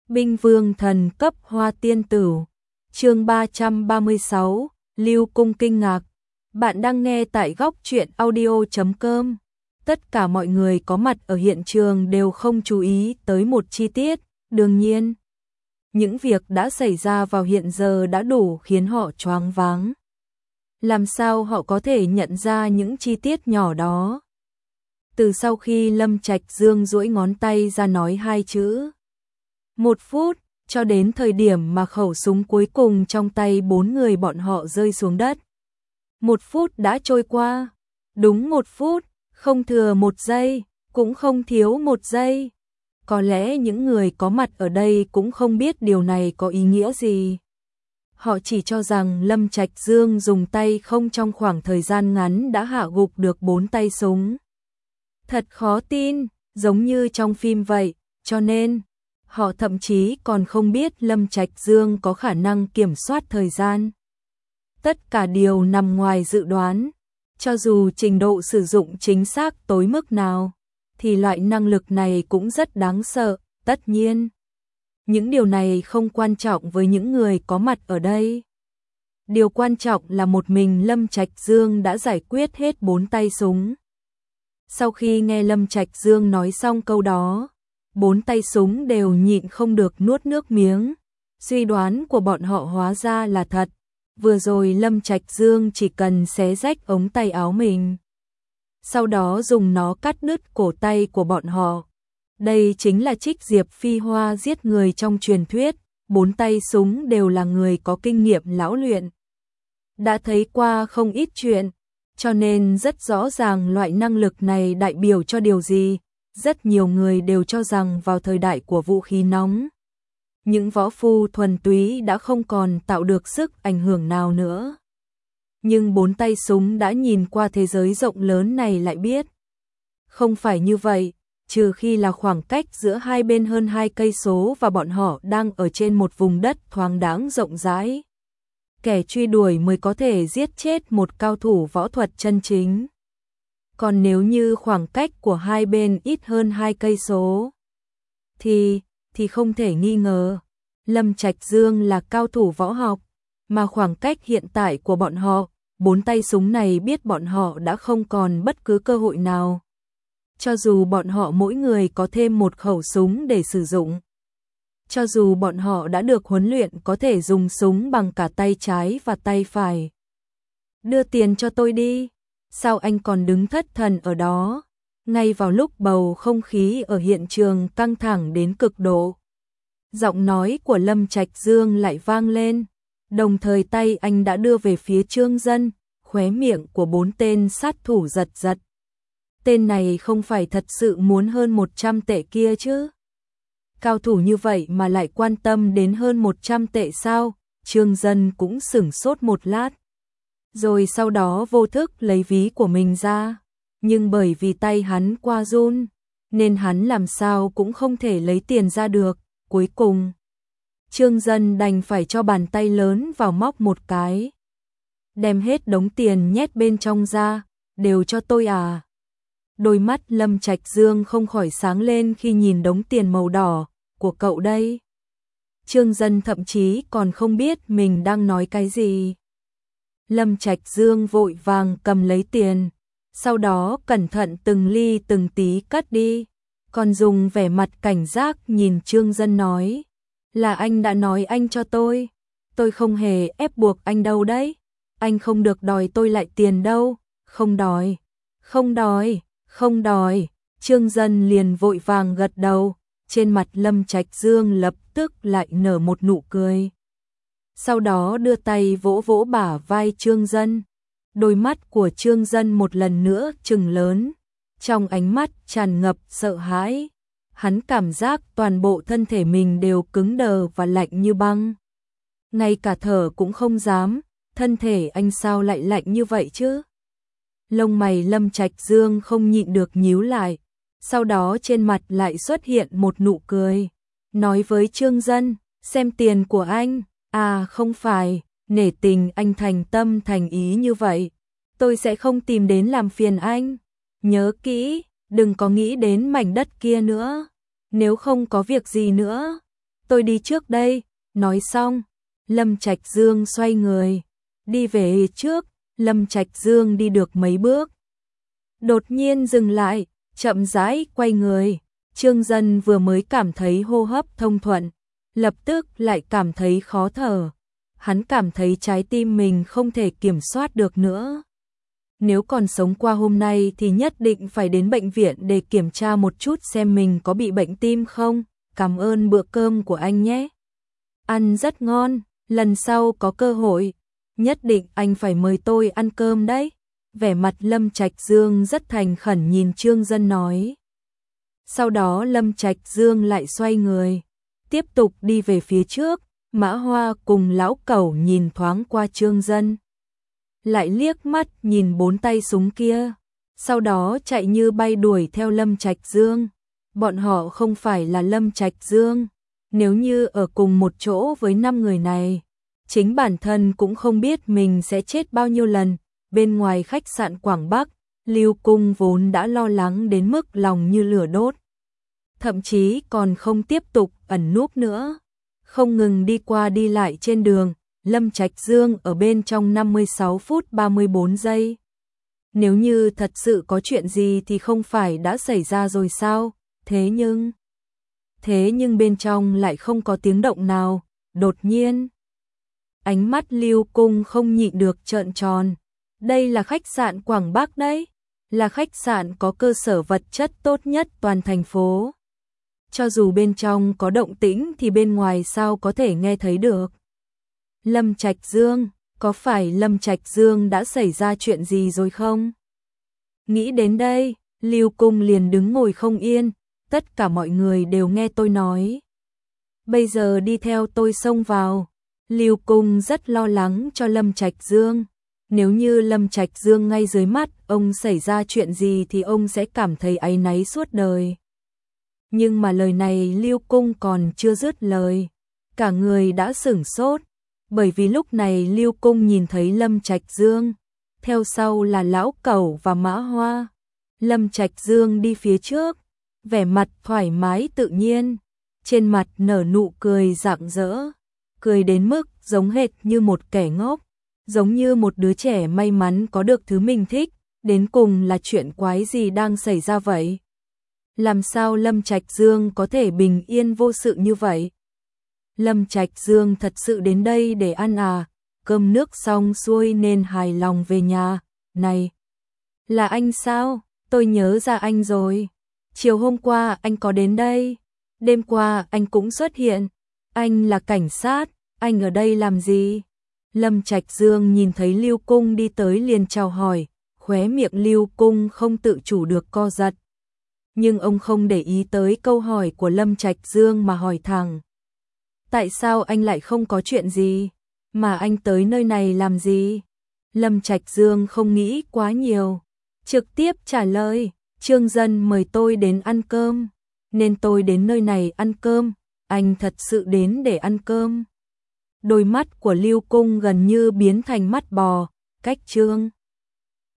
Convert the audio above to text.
Binh Vương thần cấp Hoa Tiên Tử. Chương 336, Lưu Cung kinh ngạc. Bạn đang nghe tại góc truyện audio.com. Tất cả mọi người có mặt ở hiện trường đều không chú ý tới một chi tiết, đương nhiên, những việc đã xảy ra vào hiện giờ đã đủ khiến họ choáng váng. Làm sao họ có thể nhận ra những chi tiết nhỏ đó? Từ sau khi Lâm Trạch Dương duỗi ngón tay ra nói hai chữ 1 phút, cho đến thời điểm mà khẩu súng cuối cùng trong tay 4 người bọn họ rơi xuống đất. 1 phút đã trôi qua, đúng 1 phút, không thừa 1 giây, cũng không thiếu 1 giây. Có lẽ những người có mặt ở đây cũng không biết điều này có ý nghĩa gì. Họ chỉ cho rằng Lâm Trạch Dương dùng tay không trong khoảng thời gian ngắn đã hạ gục được 4 tay súng. Thật khó tin, giống như trong phim vậy, cho nên họ thậm chí còn không biết Lâm Trạch Dương có khả năng kiểm soát thời gian. Tất cả điều nằm ngoài dự đoán, cho dù trình độ sử dụng chính xác tối mức nào, thì loại năng lực này cũng rất đáng sợ, tất nhiên. Những điều này không quan trọng với những người có mặt ở đây. Điều quan trọng là một mình Lâm Trạch Dương đã giải quyết hết 4 tay súng. Sau khi nghe Lâm Trạch Dương nói xong câu đó, 4 tay súng đều nhịn không được nuốt nước miếng. Suy đoán của bọn họ hóa ra là thật. Vừa rồi Lâm Trạch Dương chỉ cần xé rách ống tay áo mình, sau đó dùng nó cắt đứt cổ tay của bọn họ. Đây chính là Trích Diệp Phi Hoa giết người trong truyền thuyết. 4 tay súng đều là người có kinh nghiệm lão luyện, đã thấy qua không ít chuyện, cho nên rất rõ ràng loại năng lực này đại biểu cho điều gì. Rất nhiều người đều cho rằng vào thời đại của vũ khí nóng, những võ phu thuần túy đã không còn tạo được sức ảnh hưởng nào nữa. Nhưng 4 tay súng đã nhìn qua thế giới rộng lớn này lại biết, không phải như vậy, trừ khi là khoảng cách giữa hai bên hơn 2 cây số và bọn họ đang ở trên một vùng đất thoáng đáng rộng rãi. Kẻ truy đuổi mới có thể giết chết một cao thủ võ thuật chân chính. Còn nếu như khoảng cách của hai bên ít hơn 2 cây số, thì không thể nghi ngờ, Lâm Trạch Dương là cao thủ võ học, mà khoảng cách hiện tại của bọn họ, 4 tay súng này biết bọn họ đã không còn bất cứ cơ hội nào. Cho dù bọn họ mỗi người có thêm một khẩu súng để sử dụng, cho dù bọn họ đã được huấn luyện có thể dùng súng bằng cả tay trái và tay phải. Đưa tiền cho tôi đi. Sao anh còn đứng thất thần ở đó? Ngay vào lúc bầu không khí ở hiện trường căng thẳng đến cực độ, giọng nói của Lâm Trạch Dương lại vang lên, đồng thời tay anh đã đưa về phía Trương Dân, khóe miệng của 4 tên sát thủ giật giật. Tên này không phải thật sự muốn hơn 100 tệ kia chứ? Cao thủ như vậy mà lại quan tâm đến hơn 100 tệ sao? Trương Dân cũng sửng sốt một lát, rồi sau đó vô thức lấy ví của mình ra, nhưng bởi vì tay hắn qua run, nên hắn làm sao cũng không thể lấy tiền ra được. Cuối cùng, Trương Dân đành phải cho bàn tay lớn vào móc một cái, đem hết đống tiền nhét bên trong ra. Đều cho tôi à? Đôi mắt Lâm Trạch Dương không khỏi sáng lên khi nhìn đống tiền màu đỏ của cậu đây. Trương Dân thậm chí còn không biết mình đang nói cái gì. Lâm Trạch Dương vội vàng cầm lấy tiền, sau đó cẩn thận từng ly từng tí cất đi, còn dùng vẻ mặt cảnh giác nhìn Trương Dân nói, là anh đã nói anh cho tôi không hề ép buộc anh đâu đấy, anh không được đòi tôi lại tiền đâu, không đòi, không đòi, không đòi. Trương Dân liền vội vàng gật đầu, trên mặt Lâm Trạch Dương lập tức lại nở một nụ cười. Sau đó đưa tay vỗ vỗ bả vai Trương Dân. Đôi mắt của Trương Dân một lần nữa trừng lớn, trong ánh mắt tràn ngập sợ hãi. Hắn cảm giác toàn bộ thân thể mình đều cứng đờ và lạnh như băng. Ngay cả thở cũng không dám, thân thể anh sao lại lạnh như vậy chứ? Lông mày Lâm Trạch Dương không nhịn được nhíu lại, sau đó trên mặt lại xuất hiện một nụ cười, nói với Trương Dân, xem tiền của anh. À không phải, nể tình anh thành tâm thành ý như vậy, tôi sẽ không tìm đến làm phiền anh. Nhớ kỹ, đừng có nghĩ đến mảnh đất kia nữa. Nếu không có việc gì nữa, tôi đi trước đây. Nói xong, Lâm Trạch Dương xoay người, đi về trước. Lâm Trạch Dương đi được mấy bước, đột nhiên dừng lại, chậm rãi quay người. Trương Dân vừa mới cảm thấy hô hấp thông thuận, lập tức lại cảm thấy khó thở. Hắn cảm thấy trái tim mình không thể kiểm soát được nữa. Nếu còn sống qua hôm nay thì nhất định phải đến bệnh viện để kiểm tra một chút xem mình có bị bệnh tim không. Cảm ơn bữa cơm của anh nhé. Ăn rất ngon, lần sau có cơ hội, nhất định anh phải mời tôi ăn cơm đấy. Vẻ mặt Lâm Trạch Dương rất thành khẩn nhìn Trương Dân nói. Sau đó Lâm Trạch Dương lại xoay người, tiếp tục đi về phía trước. Mã Hoa cùng Lão Cẩu nhìn thoáng qua Trương Dân, lại liếc mắt nhìn 4 tay súng kia, sau đó chạy như bay đuổi theo Lâm Trạch Dương. Bọn họ không phải là Lâm Trạch Dương, nếu như ở cùng một chỗ với 5 người này, chính bản thân cũng không biết mình sẽ chết bao nhiêu lần. Bên ngoài khách sạn Quảng Bắc, Lưu Cung vốn đã lo lắng đến mức lòng như lửa đốt, thậm chí còn không tiếp tục ẩn núp nữa, không ngừng đi qua đi lại trên đường. Lâm Trạch Dương ở bên trong 56 phút 34 giây. Nếu như thật sự có chuyện gì thì không phải đã xảy ra rồi sao? Thế nhưng bên trong lại không có tiếng động nào. Đột nhiên, ánh mắt Lưu Cung không nhịn được trợn tròn. Đây là khách sạn Quảng Bắc đấy, là khách sạn có cơ sở vật chất tốt nhất toàn thành phố. Cho dù bên trong có động tĩnh thì bên ngoài sao có thể nghe thấy được. Lâm Trạch Dương, có phải Lâm Trạch Dương đã xảy ra chuyện gì rồi không? Nghĩ đến đây, Lưu Cung liền đứng ngồi không yên. Tất cả mọi người đều nghe tôi nói, bây giờ đi theo tôi xông vào. Lưu Cung rất lo lắng cho Lâm Trạch Dương. Nếu như Lâm Trạch Dương ngay dưới mắt ông xảy ra chuyện gì thì ông sẽ cảm thấy áy náy suốt đời. Nhưng mà lời này Lưu Cung còn chưa dứt lời, cả người đã sửng sốt, bởi vì lúc này Lưu Cung nhìn thấy Lâm Trạch Dương, theo sau là Lão Cẩu và Mã Hoa. Lâm Trạch Dương đi phía trước, vẻ mặt thoải mái tự nhiên, trên mặt nở nụ cười rạng rỡ, cười đến mức giống hệt như một kẻ ngốc, giống như một đứa trẻ may mắn có được thứ mình thích. Đến cùng là chuyện quái gì đang xảy ra vậy? Làm sao Lâm Trạch Dương có thể bình yên vô sự như vậy? Lâm Trạch Dương thật sự đến đây để ăn à? Cơm nước xong xuôi nên hài lòng về nhà. Này, là anh sao? Tôi nhớ ra anh rồi. Chiều hôm qua anh có đến đây. Đêm qua anh cũng xuất hiện. Anh là cảnh sát, anh ở đây làm gì? Lâm Trạch Dương nhìn thấy Lưu Cung đi tới liền chào hỏi, khóe miệng Lưu Cung không tự chủ được co giật. Nhưng ông không để ý tới câu hỏi của Lâm Trạch Dương mà hỏi thẳng. Tại sao anh lại không có chuyện gì? Mà anh tới nơi này làm gì? Lâm Trạch Dương không nghĩ quá nhiều, trực tiếp trả lời, Trương Dân mời tôi đến ăn cơm, nên tôi đến nơi này ăn cơm. Anh thật sự đến để ăn cơm? Đôi mắt của Lưu Cung gần như biến thành mắt bò, cách Trương